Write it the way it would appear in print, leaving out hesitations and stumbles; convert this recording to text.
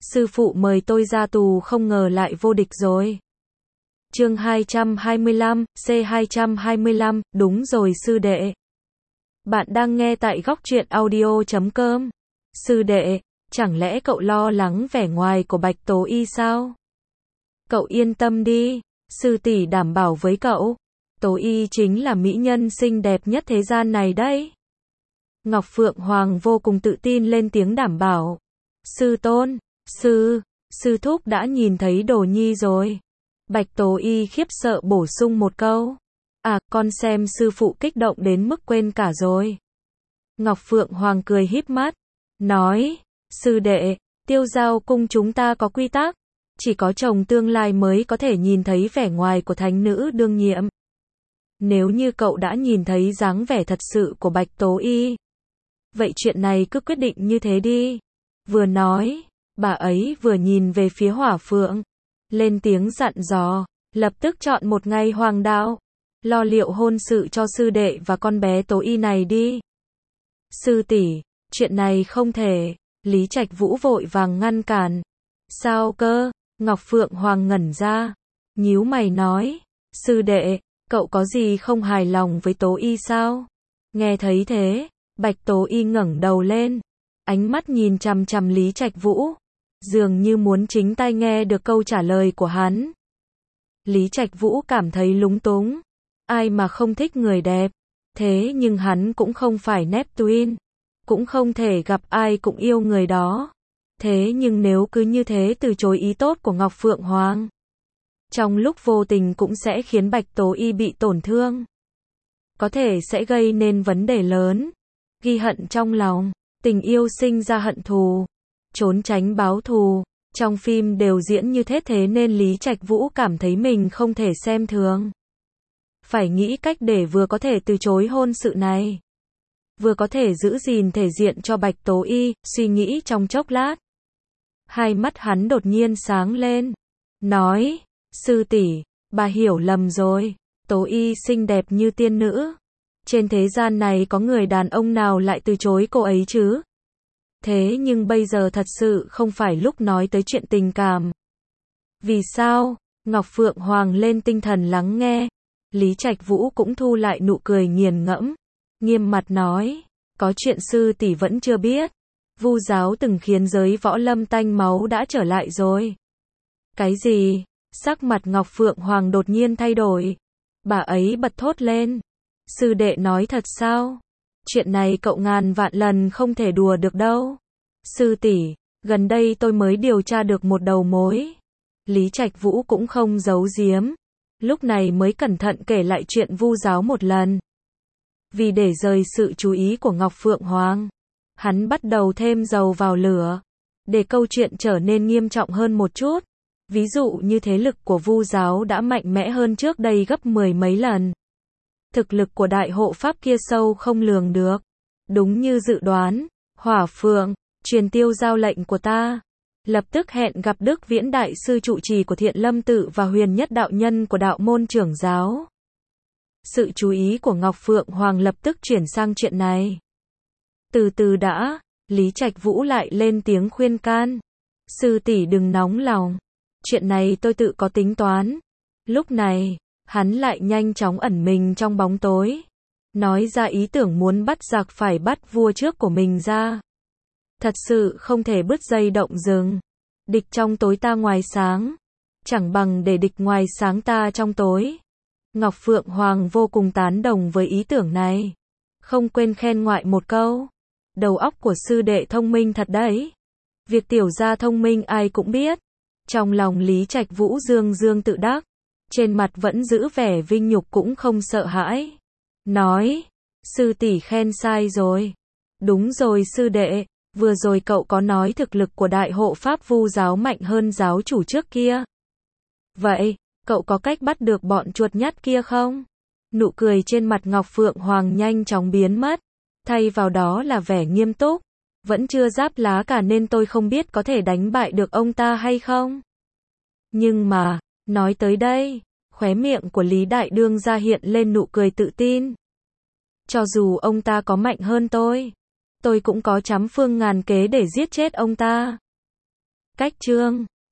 sư phụ mời tôi ra tù không ngờ lại vô địch rồi. Chương 225, C225, đúng rồi sư đệ. Bạn đang nghe tại góc truyện audio.com. Sư đệ, chẳng lẽ cậu lo lắng vẻ ngoài của Bạch Tố Y sao? Cậu yên tâm đi, sư tỷ đảm bảo với cậu. Tố Y chính là mỹ nhân xinh đẹp nhất thế gian này đấy. Ngọc Phượng Hoàng vô cùng tự tin lên tiếng đảm bảo. Sư tôn, sư thúc đã nhìn thấy đồ nhi rồi. Bạch Tố Y khiếp sợ bổ sung một câu. À, con xem sư phụ kích động đến mức quên cả rồi. Ngọc Phượng Hoàng cười híp mắt, nói, sư đệ, Tiêu Giao cung chúng ta có quy tắc, chỉ có chồng tương lai mới có thể nhìn thấy vẻ ngoài của thánh nữ đương nhiệm. Nếu như cậu đã nhìn thấy dáng vẻ thật sự của Bạch Tố Y, vậy chuyện này cứ quyết định như thế đi. Vừa nói, bà ấy vừa nhìn về phía Hỏa Phượng, lên tiếng dặn dò, lập tức chọn một ngày hoàng đạo, lo liệu hôn sự cho sư đệ và con bé Tố Y này đi. Sư tỷ, chuyện này không thể, Lý Trạch Vũ vội vàng ngăn cản. Sao cơ? Ngọc Phượng Hoàng ngẩn ra, nhíu mày nói, sư đệ, cậu có gì không hài lòng với Tố Y sao? Nghe thấy thế, Bạch Tố Y ngẩng đầu lên, ánh mắt nhìn chằm chằm Lý Trạch Vũ, dường như muốn chính tai nghe được câu trả lời của hắn. Lý Trạch Vũ cảm thấy lúng túng, ai mà không thích người đẹp, thế nhưng hắn cũng không phải Neptune, cũng không thể gặp ai cũng yêu người đó. Thế nhưng nếu cứ như thế từ chối ý tốt của Ngọc Phượng Hoàng, trong lúc vô tình cũng sẽ khiến Bạch Tố Y bị tổn thương, có thể sẽ gây nên vấn đề lớn, ghi hận trong lòng, tình yêu sinh ra hận thù, trốn tránh báo thù, trong phim đều diễn như thế nên Lý Trạch Vũ cảm thấy mình không thể xem thường. Phải nghĩ cách để vừa có thể từ chối hôn sự này, vừa có thể giữ gìn thể diện cho Bạch Tố Y. Suy nghĩ trong chốc lát, hai mắt hắn đột nhiên sáng lên, nói, sư tỷ, bà hiểu lầm rồi, Tố Y xinh đẹp như tiên nữ, trên thế gian này có người đàn ông nào lại từ chối cô ấy chứ? Thế nhưng bây giờ thật sự không phải lúc nói tới chuyện tình cảm. Vì sao? Ngọc Phượng Hoàng lên tinh thần lắng nghe. Lý Trạch Vũ cũng thu lại nụ cười nghiền ngẫm, nghiêm mặt nói, có chuyện sư tỷ vẫn chưa biết. Vu giáo từng khiến giới võ lâm tanh máu đã trở lại rồi. Cái gì? Sắc mặt Ngọc Phượng Hoàng đột nhiên thay đổi. Bà ấy bật thốt lên. Sư đệ nói thật sao? Chuyện này cậu ngàn vạn lần không thể đùa được đâu. Sư tỷ, gần đây tôi mới điều tra được một đầu mối. Lý Trạch Vũ cũng không giấu giếm, lúc này mới cẩn thận kể lại chuyện Vu giáo một lần. Vì để rời sự chú ý của Ngọc Phượng Hoàng, hắn bắt đầu thêm dầu vào lửa, để câu chuyện trở nên nghiêm trọng hơn một chút. Ví dụ như thế lực của Vu giáo đã mạnh mẽ hơn trước đây gấp 10 mấy lần. Thực lực của đại hộ pháp kia sâu không lường được. Đúng như dự đoán, Hỏa Phượng, truyền Tiêu Giao lệnh của ta. Lập tức hẹn gặp Đức Viễn Đại Sư trụ trì của Thiện Lâm Tự và Huyền Nhất Đạo Nhân của Đạo Môn Trưởng Giáo. Sự chú ý của Ngọc Phượng Hoàng lập tức chuyển sang chuyện này. Từ từ đã, Lý Trạch Vũ lại lên tiếng khuyên can. Sư tỷ đừng nóng lòng, chuyện này tôi tự có tính toán. Lúc này, hắn lại nhanh chóng ẩn mình trong bóng tối, nói ra ý tưởng muốn bắt giặc phải bắt vua trước của mình ra. Thật sự không thể bứt dây động rừng. Địch trong tối ta ngoài sáng, chẳng bằng để địch ngoài sáng ta trong tối. Ngọc Phượng Hoàng vô cùng tán đồng với ý tưởng này, không quên khen ngoại một câu. Đầu óc của sư đệ thông minh thật đấy. Việc tiểu gia thông minh ai cũng biết. Trong lòng Lý Trạch Vũ dương dương tự đắc, trên mặt vẫn giữ vẻ vinh nhục cũng không sợ hãi. Nói, sư tỷ khen sai rồi. Đúng rồi sư đệ, vừa rồi cậu có nói thực lực của đại hộ pháp Vu giáo mạnh hơn giáo chủ trước kia. Vậy, cậu có cách bắt được bọn chuột nhắt kia không? Nụ cười trên mặt Ngọc Phượng Hoàng nhanh chóng biến mất, thay vào đó là vẻ nghiêm túc. Vẫn chưa giáp lá cả nên tôi không biết có thể đánh bại được ông ta hay không. Nhưng mà, nói tới đây, khóe miệng của Lý Đại Đương ra hiện lên nụ cười tự tin. Cho dù ông ta có mạnh hơn tôi cũng có trăm phương ngàn kế để giết chết ông ta. Cách chương